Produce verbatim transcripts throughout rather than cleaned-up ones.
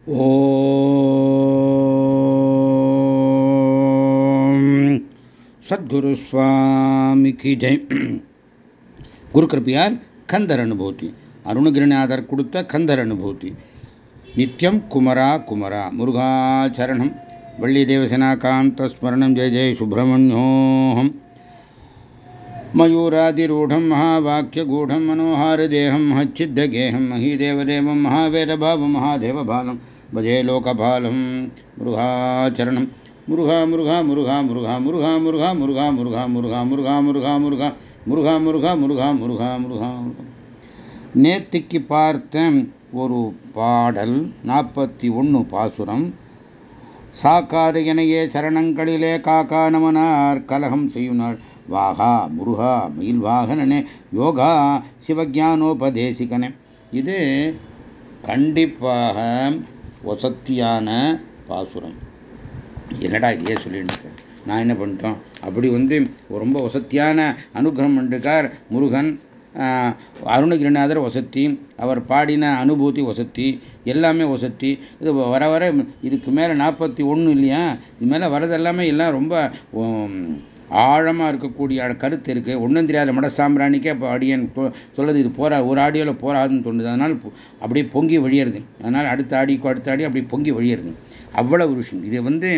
ஓம் சத்குரு சுவாமி கி ஜெய். குரு கிருப்பையால் கந்தர் அனுபூதி, அருணகிரிநாதர் கொடுத்த கந்தர் அனுபூதி. நித்யம் குமரா குமரா முருகாச்சரணம். வள்ளி தேவசேனா காந்த ஸ்மரணம். ஜெய ஜெய சுப்பிரமணியோகம். மயூராதிரூಢம் மகாவாக்கியகூಢம் மனோஹாரதேகம் மச்சித்தகேகம் மஹீதேவதேவம் மகாவேதபாவம் மகாதேவபாலம் பஜே லோகபாலம். முருகாச்சரணம். முருகா முருகா முருகா முருகா முருகா முருகா முருகா முருகா முருகா முருகா முருகா முருகா முருகா முருகா முருகா முருகா முருகா. நேத்திக்கு பார்த்த ஒரு பாடல் நாற்பத்தி ஒன்று பாசுரம். சாக்காத எனையே சரணங்களிலே காக்கா நமனார் கலகம் செய்யுனாள் வாகா முருகா மயில் வாகனனே யோகா சிவஜானோபதேசிகனே. இது கண்டிப்பாக வசத்தியான பாசுரம். என்னடா இதையே சொல்லிட்டு நான் என்ன பண்ணிட்டோம் அப்படி வந்து ரொம்ப வசத்தியான அனுகிரகம் பண்ணிருக்கார் முருகன். அருணகிரிநாதர் வசத்தி, அவர் பாடின அனுபூதி வசத்தி, எல்லாமே வசத்தி. இது வர வர இதுக்கு மேலே நாற்பத்தி ஒன்று இல்லையா, இது மேலே வரதெல்லாமே எல்லாம் ரொம்ப ஆழமாக இருக்கக்கூடிய கருத்து இருக்குது. ஒன்றும் தெரியாத மட சாம்பிராணிக்கே இப்போ அடியன் சொல்கிறது இது போரா, ஒரு ஆடியோவில் போராதுன்னு தோணுது. அதனால் அப்படியே பொங்கி வழியிறது. அதனால் அடுத்த ஆடிக்கோ அடுத்த ஆடி அப்படி பொங்கி வழியிறது. அவ்வளவு ஒரு விஷயம் இது வந்து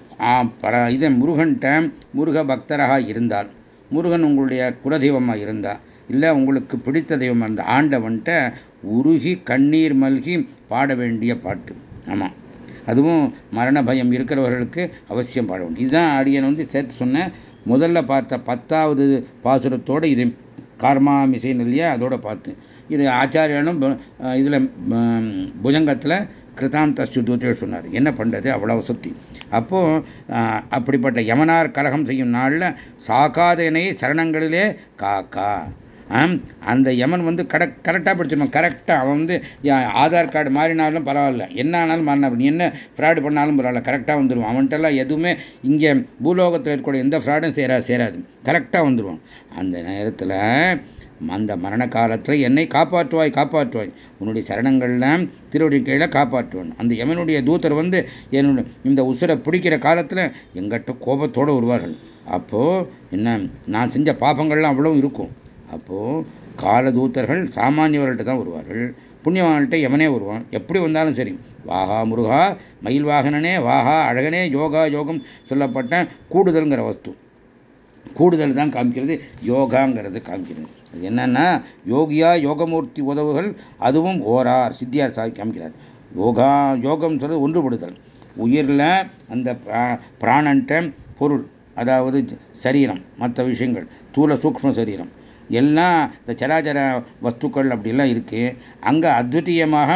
இதை முருகன்கிட்ட முருக பக்தராக இருந்தால், முருகன் உங்களுடைய குலதெய்வமாக இருந்தால், இல்லை உங்களுக்கு பிடித்த தெய்வமாக இருந்தால் ஆண்டவன்கிட்ட உருகி கண்ணீர் மல்கி பாட வேண்டிய பாட்டு. ஆமாம், அதுவும் மரண பயம் இருக்கிறவர்களுக்கு அவசியம் பாட வேண்டும். இதுதான் அடியன் வந்து சேர்த்து சொன்னேன். முதல்ல பார்த்த பத்தாவது பாசுரத்தோடு இது கார்மாமிசைன்னு இல்லையா, அதோட பார்த்து இது ஆச்சாரியாலும் இதில் புஜங்கத்தில் கிருதாந்த சுத்தூத்தே சொன்னார். என்ன பண்ணுறது அவ்வளோ சக்தி. அப்போது அப்படிப்பட்ட யமனார் கலகம் செய்யும் நாளில் சாக்காதனை சரணங்களிலே காக்கா. அந்த யமன் வந்து கட கரெக்டாக படிச்சிருவான். கரெக்டாக அவன் வந்து ஆதார் கார்டு மாறினாலும் பரவாயில்ல, என்ன ஆனாலும் மாறினா, நீ என்ன ஃப்ராடு பண்ணாலும் பரவாயில்ல, கரெக்டாக வந்துடுவான். அவன்கிட்டலாம் எதுவுமே இங்கே பூலோகத்தில் இருக்கக்கூடிய எந்த ஃப்ராடும் சேரா சேராது கரெக்டாக வந்துடுவான். அந்த நேரத்தில் அந்த மரண காலத்தில் என்னை காப்பாற்றுவாய் காப்பாற்றுவாய் உன்னுடைய சரணங்கள்லாம் திருவடி கையில் காப்பாற்றுவான். அந்த யமனுடைய தூதர் வந்து என்னுடைய இந்த உசுரை பிடிக்கிற காலத்தில் எங்கிட்ட கோபத்தோடு வருவார்கள். அப்போது என்ன, நான் செஞ்ச பாபங்கள்லாம் அவ்வளோ இருக்கும். அப்போது காலதூத்தர்கள் சாமானியவர்கள்ட்ட தான் வருவார்கள், புண்ணியவான்கிட்ட யமனே வருவான். எப்படி வந்தாலும் சரி, வாகா முருகா மயில் வாகனனே வாகா அழகனே யோகா யோகம் சொல்லப்பட்ட கூடுதல்ங்கிற வஸ்து, கூடுதல் தான் காமிக்கிறது, யோகாங்கிறது காமிக்கிறது. அது என்னன்னா யோகியா யோகமூர்த்தி உதவுகள், அதுவும் ஓரார் சித்தியார் சாமி காமிக்கிறார். யோகா யோகம் சொல்றது ஒன்றுபடுதல். உயிரில் அந்த பிராணன்ட்ட பொருள், அதாவது சரீரம், மற்ற விஷயங்கள், தூல சூக்ஷ்ம சரீரம் எல்லாம் இந்த சராச்சர வஸ்துக்கள் அப்படிலாம் இருக்குது. அங்கே அத்விதீயமாக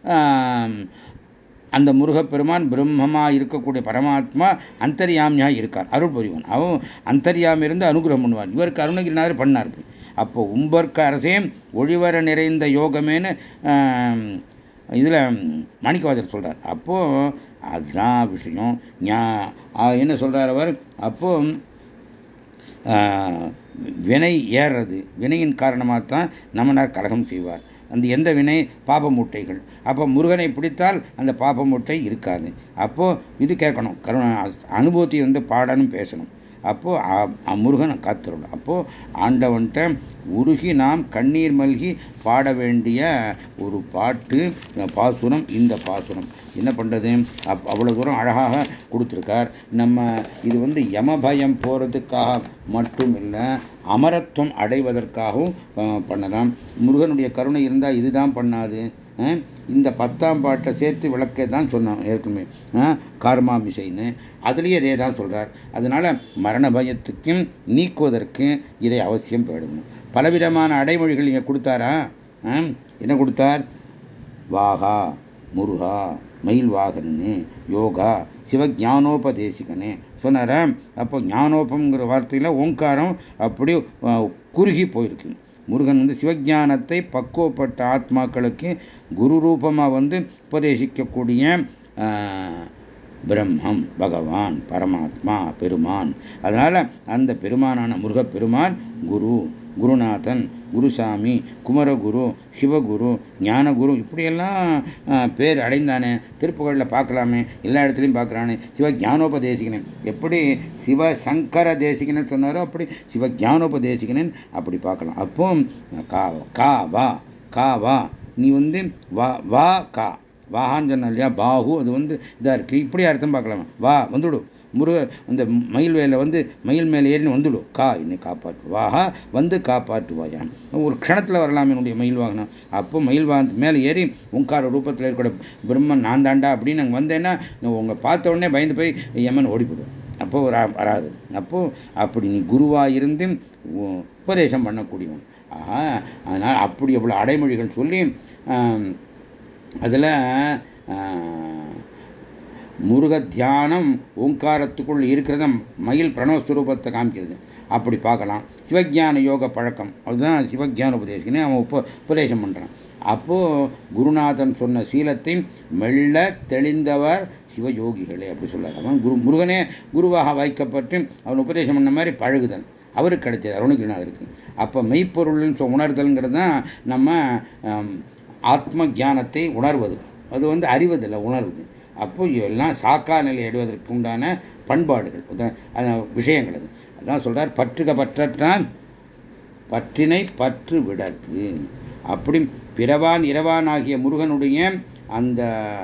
அந்த முருகப்பெருமான் பிரம்மமாக இருக்கக்கூடிய பரமாத்மா அந்தர்யாமியாக இருக்கார், அருள் புரிவன். அவன் அந்தர்யாமி இருந்து அனுகிரகம் பண்ணுவார். இவருக்கு அருணகிரிநாதர் பண்ணார். அப்போ உம்பர்க்க அரசே ஒளிவர நிறைந்த யோகமேனு இதில் மாணிக்கவாசகர் சொல்கிறார். அப்போது அதுதான் விஷயம். என்ன சொல்கிறார் அவர், அப்போ வினை ஏறுறது, வினையின் காரணமாகத்தான் நமனார் கலகம் செய்வார். அந்த எந்த வினை பாப மூட்டைகள். அப்போ முருகனை பிடித்தால் அந்த பாப மூட்டை இருக்காது. அப்போது இது கேட்கணும், கருணா அனுபூதி வந்து பாடணும் பேசணும். அப்போது முருகனை காத்துறோம். அப்போது ஆண்டவன்கிட்ட உருகி நாம் கண்ணீர் மல்கி பாட வேண்டிய ஒரு பாட்டு பாசுரம் இந்த பாசுரம். என்ன பண்ணுறது, அப் அவ்வளோ தூரம் அழகாக கொடுத்துருக்கார். நம்ம இது வந்து யமபயம் போகிறதுக்காக மட்டும் இல்லை, அமரத்துவம் அடைவதற்காகவும் பண்ணலாம். முருகனுடைய கருணை இருந்தால் இதுதான் பண்ணாது. இந்த பத்தாம் பாட்டை சேர்த்து விளக்க தான் சொன்னோம் ஏற்கனவே, கார்மாமிசைன்னு, அதுலேயே இதே தான் சொல்கிறார். அதனால் மரண பயத்துக்கும் நீக்குவதற்கு இதை அவசியம் போயிடணும். பலவிதமான அடைமொழிகள் இங்கே கொடுத்தாரா. என்ன கொடுத்தார், வாகா முருகா மயில் வாகனனே யோகா சிவஜானோபதேசிகனே சொன்னார. அப்போ ஞானோபங்கிற வார்த்தையில் ஓங்காரம் அப்படி குறுகி போயிருக்கு. முருகன் வந்து சிவஞானத்தை பக்குவப்பட்ட ஆத்மாக்களுக்கு குரு ரூபமாக வந்து உபதேசிக்கக்கூடிய பிரம்மம் பகவான் பரமாத்மா பெருமான். அதனால் அந்த பெருமானான முருகப்பெருமான் குரு, குருநாதன், குருசாமி, குமரகுரு, சிவகுரு, ஞானகுரு, இப்படியெல்லாம் பேர் அடைந்தானே. திருப்புகழில் பார்க்கலாமே, எல்லா இடத்துலையும் பார்க்குறானே. சிவ ஞானோபதேசிகனன், எப்படி சிவ சங்கர தேசிகனன் சொன்னாரோ அப்படி சிவ ஞானோபதேசிகனன் அப்படி பார்க்கலாம். அப்போ கா கா வா கா வா நீ வந்து வா வா கா வாஹான்னு சொன்ன இல்லையா, பாஹு அது வந்து இதாக இருக்குது. இப்படி அர்த்தம் பார்க்கலாமா. வா வந்துடு முருக அந்த மயில் வேலை வந்து மயில் மேலே ஏறின்னு வந்துடும். கா என்னை காப்பாற்று, வாஹா வந்து காப்பாற்றுவாயான். ஒரு க்ஷணத்தில் வரலாம் என்னுடைய மயில் வாகனம். அப்போ மயில் வாகனத்து மேலே ஏறி ஓங்கார ரூபத்தில் இருக்கிற பிரம்மன் நான் தாண்டா அப்படின்னு அங்கே வந்தேன்னா உங்கள் பார்த்த உடனே பயந்து போய் யமன் ஓடிவிடும். அப்போ வராது. அப்போ அப்படி நீ குருவாக இருந்து உபதேசம் பண்ணக்கூடியவன். ஆஹா, அதனால் அப்படி அவ்வளோ அடைமொழிகள் சொல்லி அதில் முருக தியானம் ஓங்காரத்துக்குள் இருக்கிறத மயில் பிரணவஸ்வரூபத்தை காமிக்கிறது. அப்படி பார்க்கலாம். சிவஜான யோக பழக்கம், அதுதான் சிவஜான உபதேசிக்கனே அவன் உப உபதேசம் பண்ணுறான். அப்போது குருநாதன் சொன்ன சீலத்தை மெல்ல தெளிந்தவர் சிவயோகிகளே அப்படி சொல்லார். அவன் குரு முருகனே குருவாக வைக்கப்பட்டு அவன் உபதேசம் பண்ண மாதிரி பழகுதல் அவருக்கு கிடைச்சது, அருணகிரிநாதருக்கு. அப்போ மெய்ப்பொருள்னு உணர்தல்ங்கிறது தான் நம்ம ஆத்ம ஜானத்தை உணர்வது. அது வந்து அறிவதில்லை, உணர்வது. அப்போ எல்லாம் சாக்கா நிலை அடைவதற்கு உண்டான பண்பாடுகள் விஷயங்கள். அது அதான் சொல்றார், பற்றுக பற்றான் பற்றினை பற்று விடற்கு. அப்படி பிறவான் இரவான் ஆகிய முருகனுடைய அந்த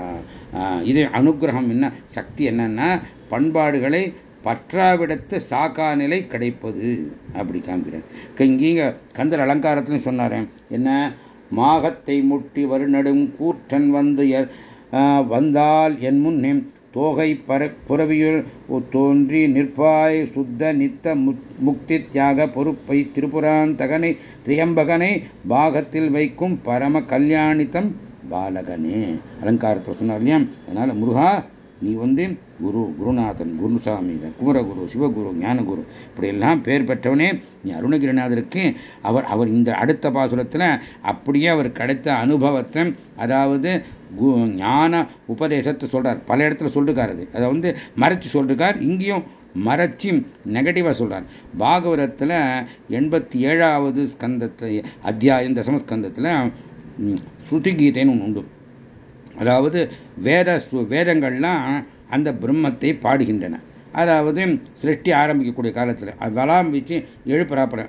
இது அனுகிரகம் என்ன சக்தி என்னன்னா பண்பாடுகளை பற்றாவிடத்து சாக்கா நிலை கிடைப்பது அப்படி காமிக்கிறேன். இங்கீங்க கந்தர் அலங்காரத்துலையும் சொன்னாரேன் என்ன, மாகத்தை முட்டி வருநடும் கூற்றன் வந்து வந்தால் என் முன்னே தோகை பர புறவியுள் தோன்றி நிற்பாய் சுத்த நித்த முக்தி தியாக பொறுப்பை திரிபுரான் தகனை திரியம்பகனை பாகத்தில் வைக்கும் பரம கல்யாணித்தம் பாலகனே அலங்காரத்தை சொன்னார் இல்லையா. அதனால முருகா நீ வந்து குரு, குருநாதன், குருசாமி, குமரகுரு, சிவகுரு, ஞானகுரு இப்படியெல்லாம் பேர் பெற்றவனே நீ அருணகிரிநாதருக்கு. அவர் அவர் இந்த அடுத்த பாசுரத்தில் அப்படியே அவர் கிடைத்த அனுபவத்தை, அதாவது ஞான உபதேசத்தை சொல்றார். பல இடத்துல சொல்லிருக்காரு, அதை வந்து மறைச்சு சொல்லிருக்கார். இங்கேயும் மறைச்சி நெகட்டிவாக சொல்றார். பாகவதத்தில் எண்பத்தி ஏழாவது ஸ்கந்தத்தில் அத்தியாயம் தசமஸ்கந்தத்தில் ஸ்ருதி கீதைன்னு ஒன்று உண்டு. அதாவது வேத வேதங்கள்லாம் அந்த பிரம்மத்தை பாடுகின்றன. அதாவது சிருஷ்டி ஆரம்பிக்கக்கூடிய காலத்தில் அதெல்லாம் வச்சு எழுப்புறாப்புற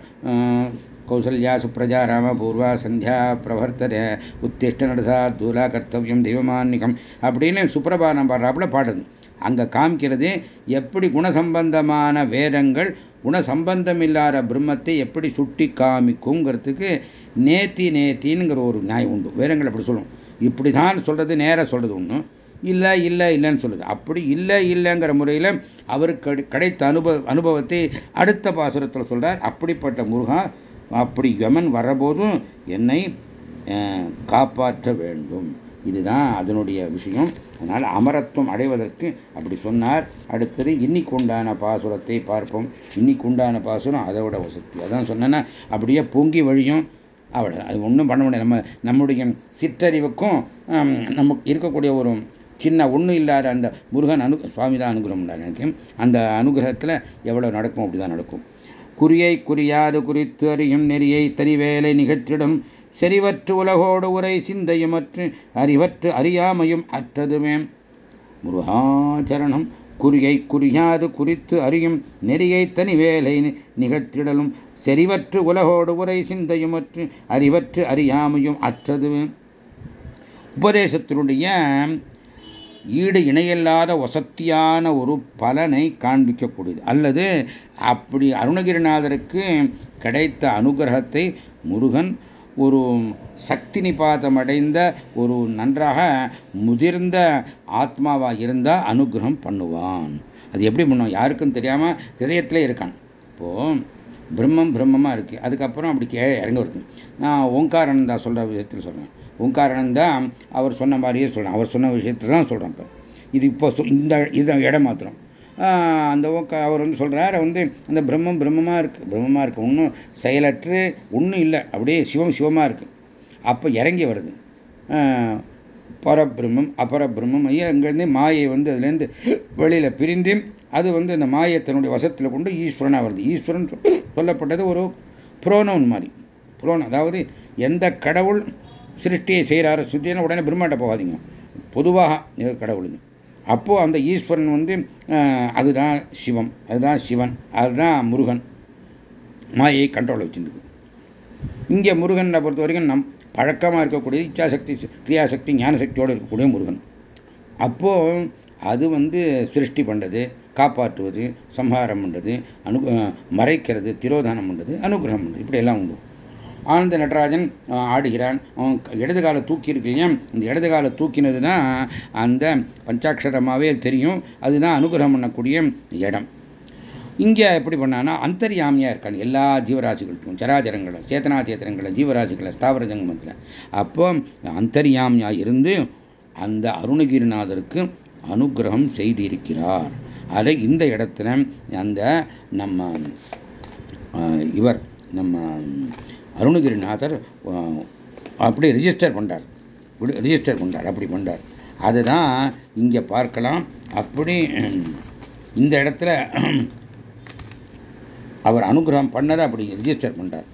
கௌசல்யா சுப்ரஜா ராம பூர்வா சந்தியா பிரவர்த்தத உத்திஷ்ட நடசா தூலா கர்த்தவியம் தெய்வமான்னிகம் அப்படின்னு சுப்ரபானம் பாடுறாப்புல பாடுறது. அங்கே காமிக்கிறது எப்படி குணசம்பந்தமான வேதங்கள் குணசம்பந்தம் இல்லாத பிரம்மத்தை எப்படி சுட்டி காமிக்குங்கிறதுக்கு நேத்தி நேத்தின்னுங்கிற ஒரு நியாயம் உண்டு. வேதங்கள் அப்படி சொல்லும். இப்படி தான் சொல்கிறது, நேராக சொல்கிறது ஒன்று, இல்லை இல்லை இல்லைன்னு சொல்லுது. அப்படி இல்லை இல்லைங்கிற முறையில் அவருக்கு கிடைத்த அனுபவ அனுபவத்தை அடுத்த பாசுரத்தில் சொல்கிறார். அப்படிப்பட்ட முருகா அப்படி யமன் வரபோதும் என்னை காப்பாற்ற வேண்டும், இதுதான் அதனுடைய விஷயம். அதனால் அமரத்துவம் அடைவதற்கு அப்படி சொன்னார். அடுத்தது இன்னைக்கு உண்டான பாசுரத்தை பார்ப்போம். இன்னைக்கு உண்டான பாசுரம் அதை விட வசதி. அதான் சொன்னேன்னா அப்படியே பொங்கி வழியும், அவ்வளோ. அது ஒன்றும் பண்ண முடியாது. நம்ம நம்முடைய சிற்றறிவுக்கும் நமக்கு இருக்கக்கூடிய ஒரு சின்ன ஒன்றும் இல்லாத அந்த முருகன் அனு சுவாமி தான் அனுகிரகம் எனக்கு. அந்த அனுகிரகத்தில் எவ்வளோ நடக்கும் அப்படி தான் நடக்கும். குறியை குறியாது குறித்து அறியும் நெறியை தனிவேலை நிகழ்த்திடும் செறிவற்று உலகோடு உரை சிந்தையுமற்று அறிவற்று அறியாமையும் அற்றதுமே முருகாச்சரணம். குறியை குறியாது குறித்து அறியும் நெறியை தனிவேலை நிகழ்த்திடலும் செறிவற்று உலகோடு உரை சிந்தையுமற்று அறிவற்று அறியாமையும் அற்றதுமே. உபதேசத்தினுடைய ஈடு இணையில்லாத வசத்தியான ஒரு பலனை காண்பிக்கக்கூடியது. அல்லது அப்படி அருணகிரிநாதருக்கு கிடைத்த அனுகிரகத்தை முருகன் ஒரு சக்தி நிபாதம் அடைந்த ஒரு நன்றாக முதிர்ந்த ஆத்மாவாக இருந்தால் அனுகிரகம் பண்ணுவான். அது எப்படி பண்ணுவான் யாருக்கும் தெரியாமல் ஹிருதயத்திலே இருக்கான். இப்போது பிரம்மம் பிரம்மமாக இருக்குது, அதுக்கப்புறம் அப்படி கே இறங்க வருது. நான் ஓங்காரானந்தா சொல்கிற விஷயத்தில் சொல்கிறேன். ஓங்காரானந்தா அவர் சொன்ன மாதிரியே சொல்கிறேன், அவர் சொன்ன விஷயத்தில் தான் சொல்கிறேன். இப்போ இது இப்போ இந்த இது இடம் மாத்திரம் அந்த ஓக்க அவர் வந்து சொல்கிறார், வந்து அந்த பிரம்மம் பிரம்மமாக இருக்குது, பிரம்மமாக இருக்குது, ஒன்றும் செயலற்று ஒன்றும் இல்லை, அப்படியே சிவம் சிவமாக இருக்குது. அப்போ இறங்கி வருது பரபிரம்மம் அபரபிரம்மம். ஐயா அங்கேருந்து மாயை வந்து அதுலேருந்து வெளியில் பிரிந்து அது வந்து அந்த மாயை தன்னுடைய வசத்தில் கொண்டு ஈஸ்வரனாக வருது. ஈஸ்வரன் சொல்லப்பட்டது ஒரு புரோனோன் மாதிரி. புரோன் அதாவது எந்த கடவுள் சிருஷ்டியை செய்கிறாரோ, சிருஷ்டினா உடனே பிரம்மாண்ட போகாதீங்க, பொதுவாக கடவுளுங்க. அப்போது அந்த ஈஸ்வரன் வந்து அதுதான் சிவம், அதுதான் சிவன், அதுதான் முருகன். மாயை கண்ட்ரோலில் வச்சுருக்கு. இங்கே முருகனை பொறுத்த வரைக்கும் நம் பழக்கமாக இருக்கக்கூடிய இச்சாசக்தி, கிரியாசக்தி, ஞானசக்தியோடு இருக்கக்கூடிய முருகன். அப்போது அது வந்து சிருஷ்டி பண்ணுறது, காப்பாற்றுவது, சம்ஹாரம் பண்ணுறது, அனு மறைக்கிறது, திரோதானம் பண்ணுறது, அனுகிரகம் பண்ணுறது, இப்படி எல்லாம் உண்டு. ஆனந்த நடராஜன் ஆடுகிறான். அவன் இடது காலை தூக்கி இருக்கு இல்லையா, அந்த இடது காலை தூக்கினதுன்னா அந்த பஞ்சாட்சரமாகவே தெரியும், அதுதான் அனுகிரகம் பண்ணக்கூடிய இடம். இங்கே எப்படி பண்ணான்னா அந்தர்யாமியாக இருக்காங்க எல்லா ஜீவராசிகளுக்கும், சராச்சரங்களை, சேத்தனா சேத்தனங்களை, ஜீவராசிகளை, ஸ்தாவர ஜங்கமத்தில். அப்போ அந்தர்யாமியாக இருந்து அந்த அருணகிரிநாதருக்கு அனுகிரகம் செய்திருக்கிறார். அதை இந்த இடத்துல அந்த நம்ம இவர் நம்ம அருணகிரிநாதர் அப்படி ரிஜிஸ்டர் பண்ணார், ரிஜிஸ்டர் பண்ணார், அப்படி பண்ணார். அதுதான் இங்கே பார்க்கலாம். அப்படி இந்த இடத்துல அவர் அனுகிரகம் பண்ணதை அப்படி ரிஜிஸ்டர் பண்ணார்.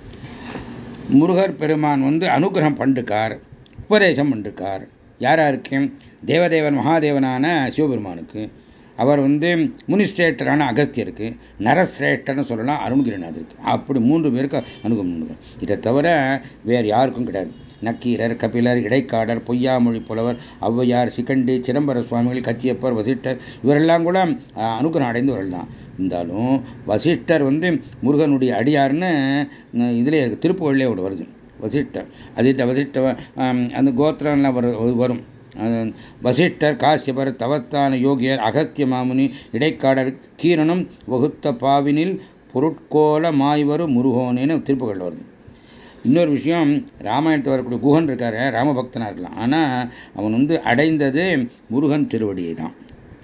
முருகர் பெருமான் வந்து அனுகிரகம் பண்ணிருக்கார், உபதேசம் பண்ணிருக்கார். யாராருக்கு? தேவதேவன் மகாதேவனான சிவபெருமானுக்கு. அவர் வந்து முனிஸ்ரேஷ்டரான அகஸ்தியருக்கு, நரசிரேஷ்டர்னு சொல்லலாம் அருணகிரிநாதருக்கு. அப்படி மூன்று பேருக்கு அனுகிரகம். இதை தவிர வேறு யாருக்கும் கிடையாது. நக்கீரர், கபிலர், இடைக்காடர், பொய்யாமொழி புலவர், ஔவையார், சிகண்டி, சிதம்பர சுவாமிகள், கச்சியப்பர், வசிஷ்டர், இவரெல்லாம் கூட அனுகிரகம் அடைந்தவர்கள் தான். இருந்தாலும் வசிஷ்டர் வந்து முருகனுடைய அடியார்னு இதிலே இருக்கு, திருப்புகழ்லே ஒரு வருது வசிஷ்டர். அதிட்ட வசிஷ்ட அந்த கோத்திரம்லாம் வரும். வசிஷ்டர், காசியபர், தவத்தான யோகியர், அகத்திய மாமுனி, இடைக்காடர், கீரனும் வகுத்த பாவினில் பொருட்கோல மாய்வரு முருகோனேன்னு திருப்புகழ்ல வருது. இன்னொரு விஷயம், ராமாயணத்தை வரக்கூடிய குஹன் இருக்காரு, ராமபக்தனாக இருக்கலாம், ஆனால் அவன் வந்து அடைந்தது முருகன் திருவடியை தான்.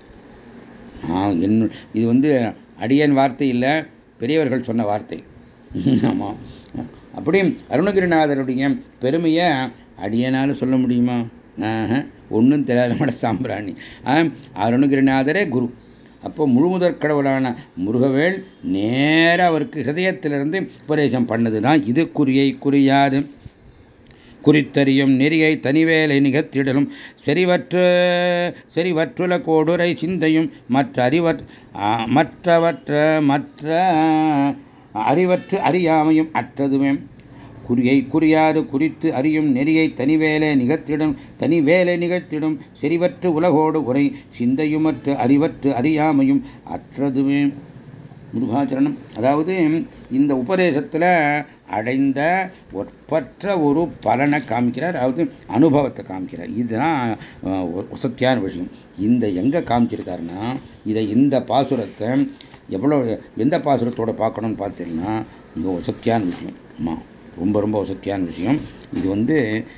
என் இது வந்து அடியன் வார்த்தை இல்லை, பெரியவர்கள் சொன்ன வார்த்தை. ஆமாம். அப்படி அருணகிரிநாதருடைய பெருமையை அடியனால் சொல்ல முடியுமா? ஒன்றும் தெரியாத மட சாம்பிராணி. அருணகிரிநாதரே குரு. அப்போ முழுமுதற் கடவுளான முருகவேள் நேர அவருக்கு ஹிருதயத்திலிருந்து உபதேசம் பண்ணது தான் இது. குறியை குறியாது குறித்தறியும் நெறியை தனிவேலை நிகழ்த்திடலும் செறிவற்று செறிவற்றுல கோடுரை சிந்தையும் மற்ற அறிவற் மற்றவற்ற மற்ற அறிவற்று அறியாமையும் அற்றதுமே. குறியை குறியாது குறித்து அறியும் நெறியை தனிவேலை நிகழ்த்திடும் தனிவேலை நிகழ்த்திடும் செறிவற்று உலகோடு உரை சிந்தையுமற்று அறிவற்று அறியாமையும் அற்றதுமே. முருகாச்சரணம். அதாவது இந்த உபதேசத்தில் அடைந்த ஒப்பற்ற ஒரு பலனை காமிக்கிறார், அதாவது அனுபவத்தை காமிக்கிறார். இதுதான் வசத்தியான விஷயம். இந்த எங்கே காமிச்சிருக்காருன்னா, இதை இந்த பாசுரத்தை எவ்வளோ எந்த பாசுரத்தோட பார்க்கணும்னு பார்த்தீங்கன்னா இங்கே வசத்தியான விஷயம். ஆமாம், ரொம்ப ரொம்ப வசத்தியான விஷயம். இது வந்து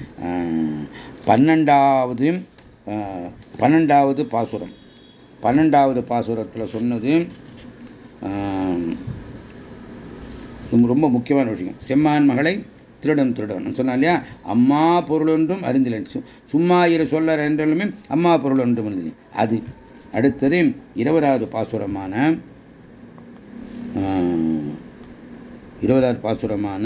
பன்னெண்டாவது பன்னெண்டாவது பாசுரம். பன்னெண்டாவது பாசுரத்தில் சொன்னது ரொம்ப முக்கியமான விஷயம். செம்மான் மகளை திருடன் திருடன் சொன்னா இல்லையா, அம்மா பொருள் ஒன்றும் அறிந்திலன், சும்மா இரு சொல்ல என்றாலுமே அம்மா பொருள் ஒன்றும் அறிந்தில்லை. அது அடுத்தது இருபதாவது பாசுரமான இருபதாவது பாசுரமான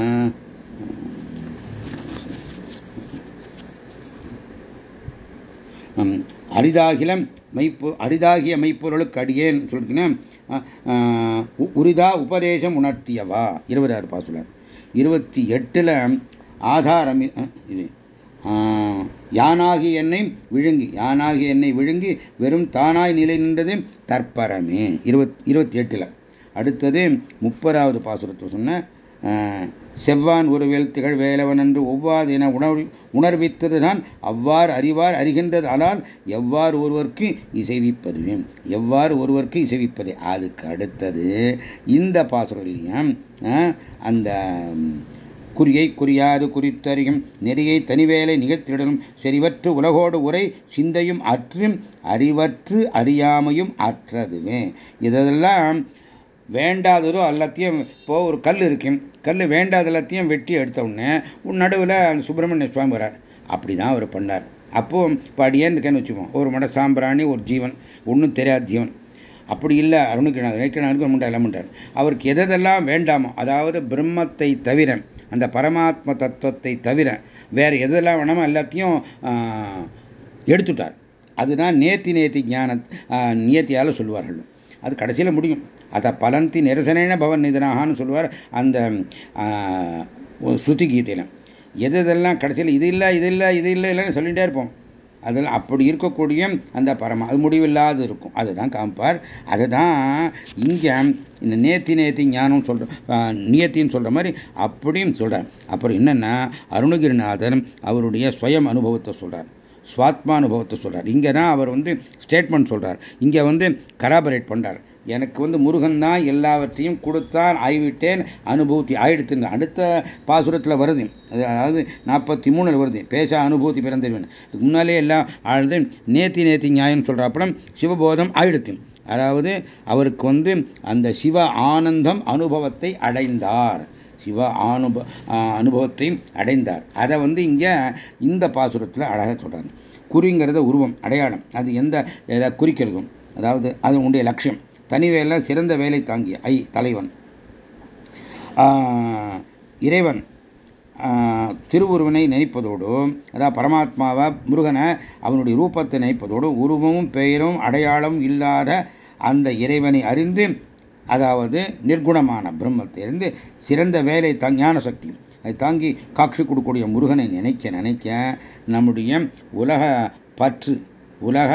அரிதாகிலம் மெய்ப்பு அரிதாகிய மெய்ப்பொருளுக்கு அடியேன்னு சொல்லிட்டீங்கன்னா உரிதா உபதேசம் உணர்த்தியவா இருபதாறு பாசுரம். இருபத்தி எட்டுல ஆதாரம் இது யானாகி என்னை விழுங்கி யானாகி என்னை விழுங்கி வெறும் தானாய் நிலை நின்றது தற்பரமே இருபத் இருபத்தி எட்டுல. அடுத்தது முப்பதாவது பாசுரத்தை சொன்ன செவ்வான் ஒருவேல் திகழ் வேலவன் என்று ஒவ்வாது என உணர் உணர்வித்ததுதான் அவ்வாறு அறிவார் அறிகின்றது. ஆனால் எவ்வாறு ஒருவருக்கு இசைவிப்பதுவே எவ்வாறு ஒருவருக்கு இசைவிப்பதே. அதுக்கு அடுத்தது இந்த பாசுரம் இல்லையா, அந்த குறியை குறியாது குறித்தறியும் நெறியை தனிவேலை நிகழ்த்திடலும் செறிவற்று உலகோடு உரை சிந்தையும் அற்றும் அறிவற்று அறியாமையும் அற்றதுவே. இதெல்லாம் வேண்டாததோ எல்லாத்தையும். இப்போது ஒரு கல் இருக்கு, கல் வேண்டாத எல்லாத்தையும் வெட்டி எடுத்த உடனே உன் நடுவில் அந்த சுப்பிரமணிய சுவாமி வரார். அப்படி தான் அவர் பண்ணார். அப்போது இப்போ அடியேன்னு இருக்கேன்னு வச்சுப்போம், ஒரு மட சாம்பிராணி, ஒரு ஜீவன், ஒன்றும் தெரியாத ஜீவன். அப்படி இல்லை. அருணகிரிநாதர் நேக்கிரநாதருக்கு ஒன்றுண்டார் எல்லாம் உண்டார். அவருக்கு எதெல்லாம் வேண்டாமோ, அதாவது பிரம்மத்தை தவிர, அந்த பரமாத்ம தத்துவத்தை தவிர வேற எதெல்லாம் வேணாமோ எல்லாத்தையும் எடுத்துட்டார். அதுதான் நேத்தி நேத்தி ஞான நியத்தியால் சொல்லுவார்கள். அது கடைசியில் முடியும். அதை பலந்தி நிரசனேன பவன் நிதனாகான்னு சொல்லுவார் அந்த ஸ்ருதி கீதையில். எது இதெல்லாம் கடைசியில் இது இல்லை இது இல்லை இது இல்லை இல்லைன்னு சொல்லிகிட்டே இருப்போம். அதெல்லாம் அப்படி இருக்கக்கூடிய அந்த பரம அது முடிவில்லாது இருக்கும். அதுதான் காமிப்பார். அதுதான் இங்கே இந்த நேத்தி நேத்தி ஞானம் சொல்கிற நியத்தின்னு சொல்கிற மாதிரி அப்படியும் சொல்கிறார். அப்புறம் என்னென்னா அருணகிரிநாதர் அவருடைய ஸ்வயம் அனுபவத்தை சொல்கிறார், சுவாத்மானுபவத்தை சொல்கிறார். இங்கே தான் அவர் வந்து ஸ்டேட்மெண்ட் சொல்கிறார். இங்கே வந்து கராபரேட் பண்ணுறார். எனக்கு வந்து முருகன் தான் எல்லாவற்றையும் கொடுத்தான், ஆய்விட்டேன், அனுபூதி ஆயிடுத்துங்க. அடுத்த பாசுரத்தில் வருது, அதாவது நாற்பத்தி மூணில் வருது, பேச அனுபூதி பிறந்தவன். இதுக்கு முன்னாலே எல்லாம் ஆழ்ந்து நேத்தி நேத்தி நியாயம் சொல்கிற அப்புறம் சிவபோதம் ஆயிடுத்து. அதாவது அவருக்கு வந்து அந்த சிவ ஆனந்தம் அனுபவத்தை அடைந்தார், சிவ அனுப அனுபவத்தை அடைந்தார். அதை வந்து இங்கே இந்த பாசுரத்தில் அழகாக சொல்கிறாங்க. குறிங்கிறத உருவம், அடையாளம், அது எந்த எதை குறிக்கிறதும், அதாவது அது உடைய லட்சியம். தனிவேலை சிறந்த வேலை தாங்கிய ஐ தலைவன் இறைவன் திருவுருவனை நினைப்பதோடு, அதாவது பரமாத்மாவை முருகனை அவனுடைய ரூபத்தை நினைப்பதோடு, உருவமும் பெயரும் அடையாளம் இல்லாத அந்த இறைவனை அறிந்து, அதாவது நிர்குணமான பிரம்மத்தை இருந்து சிறந்த வேலை ஞான சக்தி அதை தாங்கி காட்சி கொடுக்கக்கூடிய முருகனை நினைக்க நினைக்க நம்முடைய உலக பற்று, உலக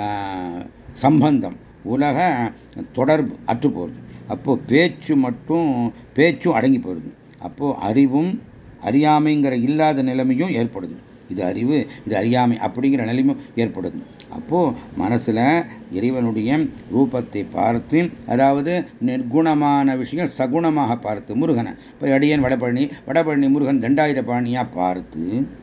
சம்பந்தம், உலக தொடர்பு அற்று போகிறது. அப்போது பேச்சு மட்டும் பேச்சும் அடங்கி போயிடுது. அப்போது அறிவும் அறியாமைங்கிற இல்லாத நிலைமையும் ஏற்படுது. இது அறிவு, இது அறியாமை அப்படிங்கிற நிலைமையும் ஏற்படுது. அப்போது மனசில் இறைவனுடைய ரூபத்தை பார்த்து, அதாவது நிர்குணமான விஷயம் சகுணமாக பார்த்து முருகனை, இப்போ அடியன் வடபழனி வடபழனி முருகன் தண்டாயுத பாணியாக பார்த்து,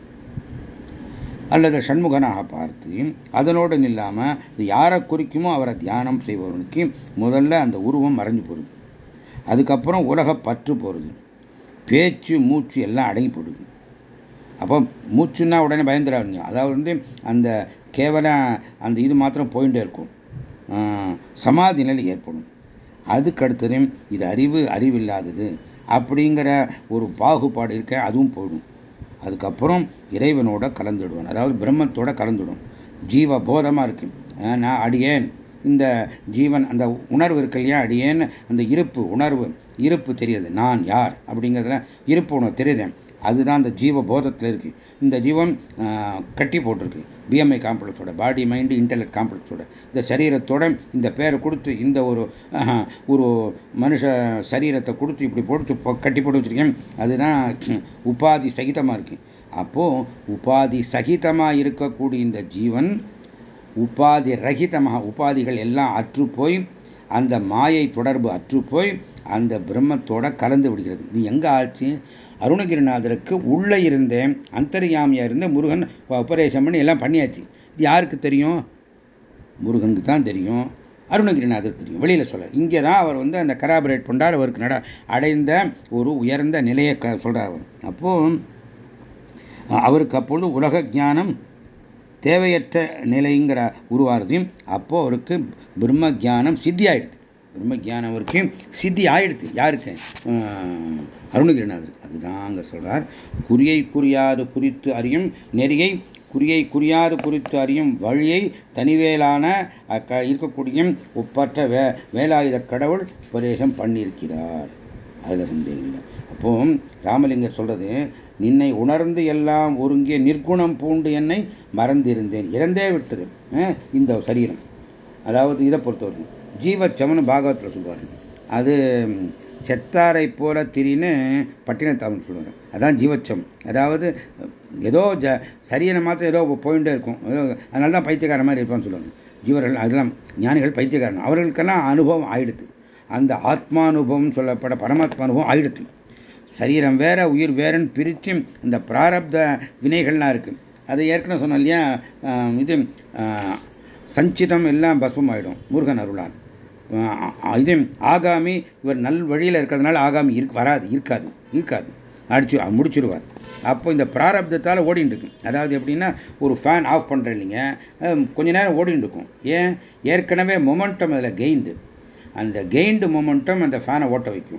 அல்லது சண்முகனாக பார்த்து, அதனோடு இல்லாமல் யாரை குறிக்குமோ அவரை தியானம் செய்பவனுக்கு முதல்ல அந்த உருவம் மறைஞ்சு போடுது. அதுக்கப்புறம் உலக பற்று போகிறது, பேச்சு மூச்சு எல்லாம் அடங்கி போடுது. அப்போ மூச்சுன்னா உடனே பயந்துடாதீங்க. அதாவது வந்து அந்த கேவலம் அந்த இது மாத்திரம் போயிட்டே இருக்கும், சமாதி நிலை ஏற்படும். அதுக்கடுத்தது இது அறிவு அறிவில்லாதது அப்படிங்கிற ஒரு பாகுபாடு இருக்க, அதுவும் போயிடும். அதுக்கப்புறம் இறைவனோட கலந்துடுவான், அதாவது பிரம்மத்தோட கலந்துடும். ஜீவ போதமாக இருக்கு. நான் அடியேன், இந்த ஜீவன் அந்த உணர்வு இருக்கு இல்லையா, அடியேன் அந்த இருப்பு உணர்வு, இருப்பு தெரியுது, நான் யார் அப்படிங்கிறதுல இருப்பு உணர்வு தெரியுது. அதுதான் அந்த ஜீவ போதத்தில் இருக்கு. இந்த ஜீவன் கட்டி போட்டிருக்கு பிஎம்ஐ காம்ப்ளெக்ஸோட, பாடி மைண்டு இன்டெலெக்ட் காம்ப்ளெக்ஸோட, இந்த சரீரத்தோட இந்த பேரை கொடுத்து, இந்த ஒரு ஒரு மனுஷ சரீரத்தை கொடுத்து இப்படி போட்டு கட்டி போட்டு வச்சிருக்கேன். அதுதான் உபாதி சகிதமாக இருக்கு. அப்போது உபாதி சகிதமாக இருக்கக்கூடிய இந்த ஜீவன் உபாதி ரகிதமாக, உபாதிகள் எல்லாம் அற்று போய் அந்த மாயை தொடர்பு அற்று போய் அந்த பிரம்மத்தோட கலந்து விடுகிறது. இது எங்கே ஆச்சு? அருணகிரிநாதருக்கு உள்ளே இருந்தேன் அந்தர்யாமியாக இருந்த முருகன் உபதேசம் பண்ணி எல்லாம் பண்ணியாச்சு. இது யாருக்கு தெரியும்? முருகனுக்கு தான் தெரியும், அருணகிரிநாதர் தெரியும், வெளியில் சொல்ல. இங்கே தான் அவர் வந்து அந்த கராபரேட் பண்ணார், அவருக்கு நட அடைந்த ஒரு உயர்ந்த நிலையை க சொல்கிறார் அவர். அப்போது அவருக்கு அப்பொழுது உலக ஞானம் தேவையற்ற நிலைங்கிற உருவாகிறதையும், அப்போ அவருக்கு பிரம்ம ஜானம் சித்தி ஆயிடுது. பிரம்ம ஜானம் அவருக்கு சித்தி ஆயிடுது. யாருக்கு? அருணகிரிநாதருக்கு. அதுதான் அங்கே சொல்றார். குறியை குறியாது குறித்து அறியும் நெறியை, குறியை குறியாது குறித்து அறியும் வழியை தனிவேலான இருக்கக்கூடிய ஒப்பற்ற வே வேலாயுத கடவுள் உபதேசம் பண்ணியிருக்கிறார். அதில் சந்தேகம் இல்லை. அப்போ ராமலிங்கர் சொல்றது, நின்னை உணர்ந்து எல்லாம் ஒருங்கே நிர்குணம் பூண்டு என்னை மறந்திருந்தேன், இறந்தே விட்டது இந்த சரீரம். அதாவது இதை பொறுத்தவரைக்கும் ஜீவச்சம்னு பாகவத்தில் சொல்வார். அது செத்தாரை போல திரின்னு பட்டினத்தாமன் சொல்லுவாங்க. அதான் ஜீவச்சம். அதாவது ஏதோ ஜ சரீரம் மாத்திரம் ஏதோ போயிட்டே இருக்கும், அதனால தான் பைத்தியக்கார மாதிரி இருப்பான்னு சொல்லுவாங்க. ஜீவர்கள் அதெல்லாம் ஞானிகள் பைத்தியக்காரன், அவர்களுக்கெல்லாம் அனுபவம் ஆயிடுது. அந்த ஆத்மானுபவம் சொல்லப்பட பரமாத்மா அனுபவம் ஆயிடுது. சரீரம் வேற உயிர் வேறன்னு பிரித்து இந்த பிராரப்த வினைகள்லாம் இருக்குது. அதை ஏற்கனவே சொன்னோம் இல்லையா, இது சஞ்சிதம் எல்லாம் பஸ்மம் ஆகிடும் முருகன் அருளால். இது ஆகாமி இவர் நல் வழியில் இருக்கிறதுனால ஆகாமி இருக்கு வராது, இருக்காது இருக்காது அடிச்சு முடிச்சிருவார். அப்போ இந்த பிராரப்தத்தால் ஓடிட்டு இருக்கு. அதாவது எப்படின்னா, ஒரு ஃபேன் ஆஃப் பண்ணுறேன் இல்லைங்க, கொஞ்ச நேரம் ஓடிட்டு இருக்கும். ஏன்? ஏற்கனவே மொமெண்டம் அதில் கெயின்டு. அந்த கெயின்டு மொமெண்டம் அந்த ஃபேனை ஓட்ட வைக்கும்.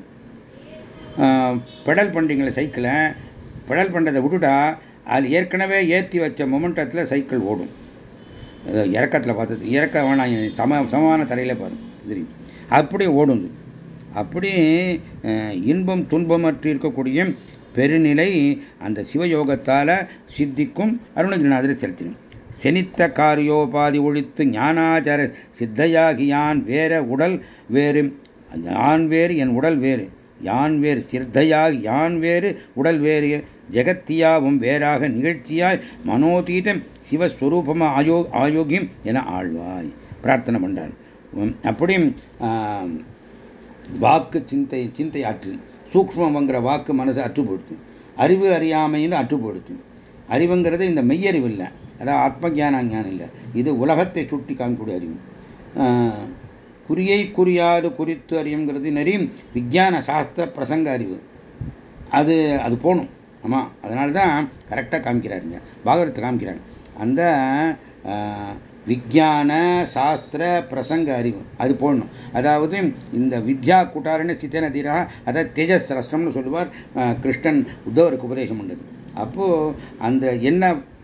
பெடல் பண்ணுறீங்களே சைக்கிளை, பெடல் பண்ணுறதை விட்டுட்டா அது ஏற்கனவே ஏற்றி வச்ச மொமெண்டத்தில் சைக்கிள் ஓடும். இறக்கத்தில் பார்த்தது, இறக்க வேணாம், சம சமமான தரையில் பாருங்க தெரியும், அப்படி ஓடும். அப்படி இன்பம் துன்பமற்று இருக்கக்கூடிய பெருநிலை அந்த சிவயோகத்தால் சித்திக்கும். அருணகிரிநாதரை செலுத்தினும். செனித்த காரியோபாதி ஒழித்து ஞானாச்சார சித்தையாகி யான் வேற உடல் வேறு, யான் வேறு என் உடல் வேறு, யான் வேறு சித்தையாகி யான் வேறு உடல் வேறு, ஜெகத்தியாவும் வேறாக நிகழ்ச்சியாய் மனோதீதம் சிவஸ்வரூபமா ஆயோ ஆயோகியம் என ஆழ்வாய் பிரார்த்தனை பண்றார். அப்படி வாக்கு சிந்தை சிந்தை ஆற்று, சூக்மங்கிற வாக்கு மனசை அற்றுப்படுத்தும், அறிவு அறியாமைன்னு அற்றுப்படுத்தும். அறிவுங்கிறது இந்த மெய்யறிவு இல்லை, அதாவது ஆத்ம ஜான ஞானம் இல்லை, இது உலகத்தை சுட்டி காணக்கூடிய அறிவு. குறியை குறியாது குறித்து அறியுங்கிறது நிறைய விஞ்ஞான சாஸ்திர பிரசங்க அறிவு. அது அது போகணும். ஆமாம், அதனால தான் கரெக்டாக காமிக்கிறாருங்க, பாகவதத்தை காமிக்கிறாங்க. அந்த விஞ்ஞான சாஸ்திர பிரசங்க அறிவு அது போடணும். அதாவது இந்த வித்யா கூட்டாரன்னு சித்தன தீரா, அதாவது தேஜஸ் ரஷ்டம்னு சொல்லுவார் கிருஷ்ணன் உத்தவருக்கு உபதேசம் பண்ணது. அப்போது அந்த என்ன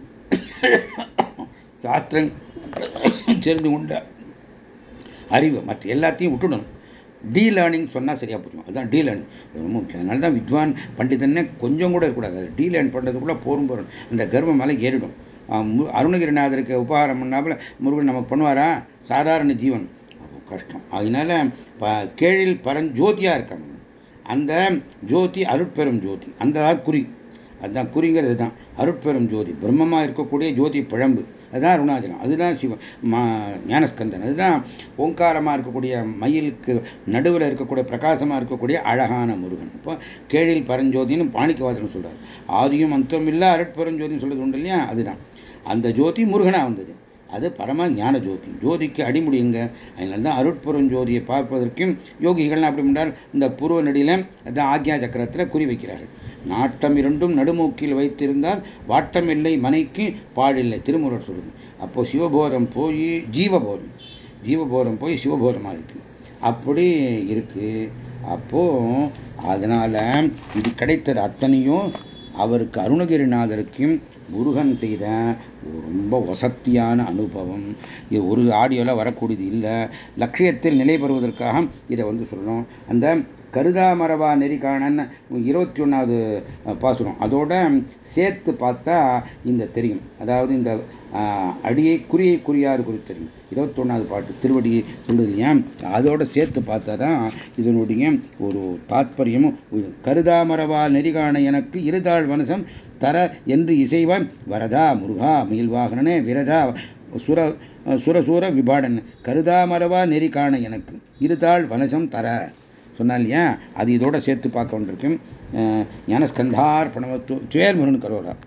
சாஸ்திரம் தெரிந்து கொண்ட அறிவு மற்ற எல்லாத்தையும் விட்டுடணும். டி லேர்னிங் சொன்னால் சரியாக புரியும். அதுதான் டி லேர்னிங் ரொம்ப முக்கியம். அதனால தான் வித்வான் பண்டிதன்னு கொஞ்சம் கூட இருக்கக்கூடாது. அது டி லேர்ன் பண்ணுறதுக்குள்ளே போரும் போகிறோம், அந்த கர்வம் மேலே ஏறிடும். அருணகிரிநாதருக்கு உபகாரம் பண்ணாப்புல முருகன் நமக்கு பண்ணுவாரா? சாதாரண ஜீவன், கஷ்டம். அதனால கேழில் பரஞ்சோதியாக இருக்காங்க. அந்த ஜோதி அருட்பெரும் ஜோதி, அந்த குறி, அதுதான் குறிங்கிறது தான் அருட்பெரும் ஜோதி, பிரம்மமாக இருக்கக்கூடிய ஜோதி பிழம்பு, அதுதான் அருணாச்சலம், அதுதான் சிவன் ஞானஸ்கந்தன், அதுதான் ஓங்காரமாக இருக்கக்கூடிய மயிலுக்கு நடுவில் இருக்கக்கூடிய பிரகாசமாக இருக்கக்கூடிய அழகான முருகன். இப்போ கேழில் பரஞ்சோதின்னு பாணிக்கவாசன் சொல்றார். ஆதியும் அந்தம் இல்லை அருட்பெருஞ்சோதின்னு சொல்றது உண்டு இல்லையா, அதுதான் அந்த ஜோதி முருகனாக வந்தது. அது பரம ஞான ஜோதி, ஜோதிக்கு அடிமுடியுங்க. அதனால தான் அருட்பெருஞ்சோதியை பார்ப்பதற்கும் யோகிகள் அப்படி முன்னார் இந்த பூர்வ நடியில் அதான் ஆக்ஞா சக்கரத்தில் குறி வைக்கிறார்கள். நாட்டம் இரண்டும் நடுமூக்கில் வைத்திருந்தால் வாட்டம் இல்லை மனைக்கு பாடில்லை, திருமுருகர் சொல்லுது. அப்போ சிவபோதம் போய் ஜீவபோதம், ஜீவபோதம் போய் சிவபோதமாக இருக்கு, அப்படி இருக்கு. அப்போ அதனால இது கிடைத்தது அத்தனையும் அவருக்கு அருணகிரிநாதருக்கும் முருகன் செய்த ரொம்ப வசத்தியான அனுபவம். இது ஒரு ஆடியோவில் வரக்கூடியது இல்லை. லட்சியத்தில் நிலை பெறுவதற்காக இதை வந்து சொல்லணும். அந்த கருதாமரவா நெறிகாணன் இருபத்தி ஒன்றாவது பாசுரம் அதோட சேர்த்து பார்த்தா இந்த தெரியும். அதாவது இந்த அடியை குறியை குறியாது குறி தெரியும். இருபத்தி ஒன்றாவது பாட்டு திருவடியை சொல்லுது இல்லையா, அதோட சேர்த்து பார்த்தா தான் இதனுடைய ஒரு தாத்பரியமும். கருதாமரவா நெறிகாண எனக்கு இருதாள் வனசம் தர என்று இசைவான் வரதா முருகா மயில்வாகனே விரதா சுர சுரசூர விபாடன் கருதாமரவா நெறி காண எனக்கு இருதாள் வனசம் தர சொன்னா இல்லையா, அது இதோட சேர்த்து பார்க்க வேண்டியிருக்கும். ஞானஸ்கந்தார் பணவத்து சுயல் முருகன் கரோரா.